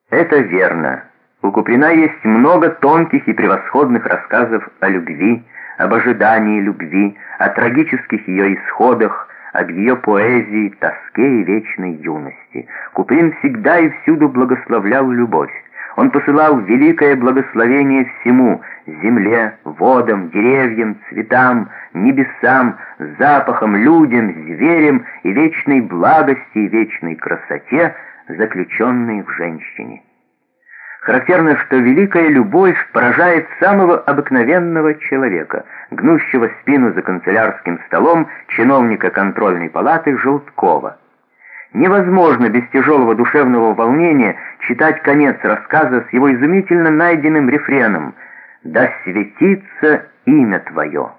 Это верно. У Куприна есть много тонких и превосходных рассказов о любви, об ожидании любви, о трагических ее исходах, об ее поэзии, тоске и вечной юности. Куприн всегда и всюду благословлял любовь. Он посылал великое благословение всему — земле, водам, деревьям, цветам, небесам, запахам, людям, зверям и вечной благости и вечной красоте, заключенной в женщине. Характерно, что великая любовь поражает самого обыкновенного человека, гнущего спину за канцелярским столом чиновника контрольной палаты Желткова. Невозможно без тяжелого душевного волнения читать конец рассказа с его изумительно найденным рефреном «Да светится имя Твое».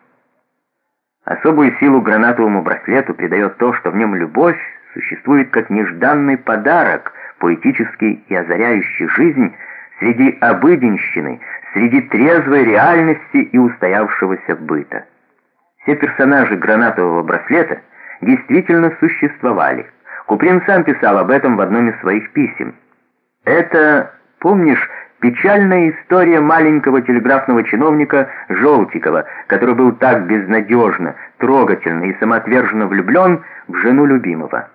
Особую силу гранатовому браслету придает то, что в нем любовь существует как нежданный подарок, поэтический и озаряющий жизнь среди обыденщины, среди трезвой реальности и устоявшегося быта. Все персонажи гранатового браслета действительно существовали. Куприн сам писал об этом в одном из своих писем. Это, помнишь, печальная история маленького телеграфного чиновника Желтикова, который был так безнадежно, трогательно и самоотверженно влюблен в жену любимого.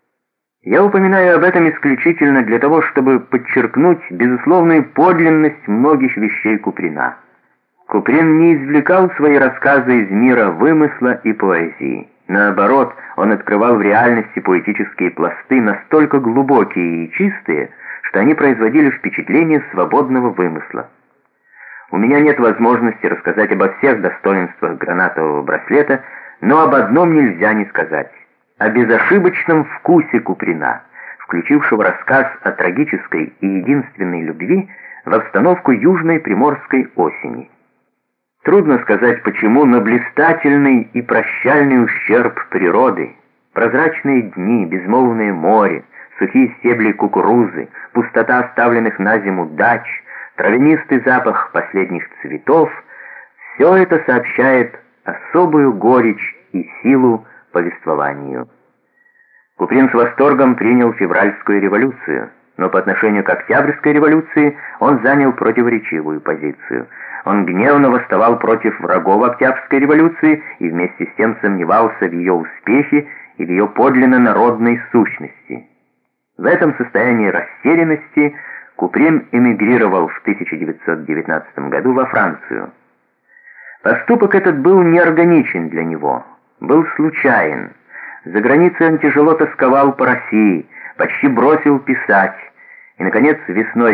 Я упоминаю об этом исключительно для того, чтобы подчеркнуть безусловную подлинность многих вещей Куприна. Куприн не извлекал свои рассказы из мира вымысла и поэзии. Наоборот, он открывал в реальности поэтические пласты настолько глубокие и чистые, что они производили впечатление свободного вымысла. У меня нет возможности рассказать обо всех достоинствах гранатового браслета, но об одном нельзя не сказать — о безошибочном вкусе Куприна, включившего рассказ о трагической и единственной любви в обстановку южной приморской осени. Трудно сказать, почему, но блистательный и прощальный ущерб природы, прозрачные дни, безмолвное море, сухие стебли кукурузы, пустота оставленных на зиму дач, травянистый запах последних цветов — все это сообщает особую горечь и силу повествованию. Куприн с восторгом принял февральскую революцию, но по отношению к Октябрьской революции он занял противоречивую позицию. Он гневно восставал против врагов Октябрьской революции и вместе с тем сомневался в ее успехе и в ее подлинно народной сущности. В этом состоянии растерянности Куприн эмигрировал в 1919 году во Францию. Поступок этот был неорганичен для него, был случайен. За границей он тяжело тосковал по России, почти бросил писать, и, наконец, весной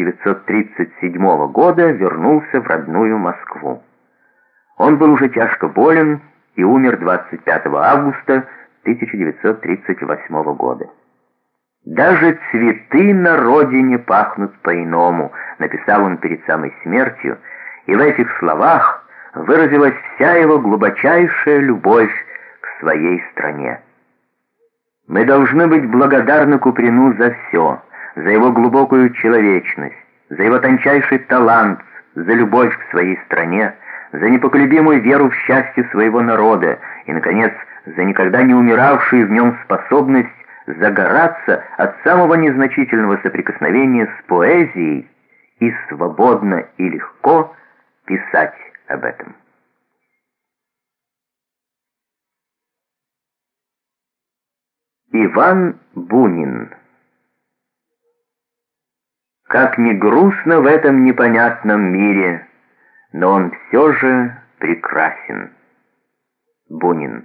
1937 года вернулся в родную Москву. Он был уже тяжко болен и умер 25 августа 1938 года. «Даже цветы на родине пахнут по-иному», написал он перед самой смертью, и в этих словах выразилась вся его глубочайшая любовь к своей стране. Мы должны быть благодарны Куприну за все, за его глубокую человечность, за его тончайший талант, за любовь к своей стране, за непоколебимую веру в счастье своего народа и, наконец, за никогда не умиравшую в нем способность загораться от самого незначительного соприкосновения с поэзией и свободно и легко писать об этом. Иван Бунин. Как ни грустно в этом непонятном мире, но он все же прекрасен. Бунин.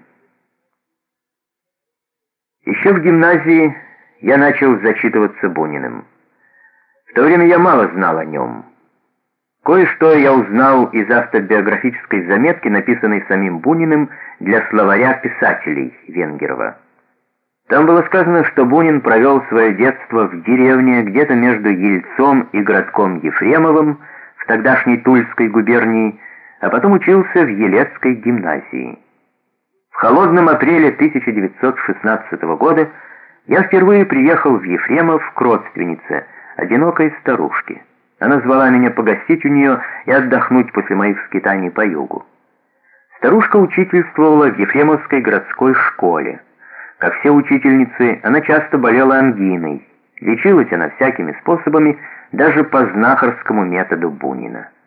Еще в гимназии я начал зачитываться Буниным. В то время я мало знал о нем. Кое-что я узнал из автобиографической заметки, написанной самим Буниным для словаря писателей Венгерова. Там было сказано, что Бунин провел свое детство в деревне где-то между Ельцом и городком Ефремовым в тогдашней Тульской губернии, а потом учился в Елецкой гимназии. В холодном апреле 1916 года я впервые приехал в Ефремов к родственнице, одинокой старушке. Она звала меня погостить у нее и отдохнуть после моих скитаний по югу. Старушка учительствовала в Ефремовской городской школе. Как все учительницы, она часто болела ангиной. Лечилась она всякими способами, даже по знахарскому методу Бунина.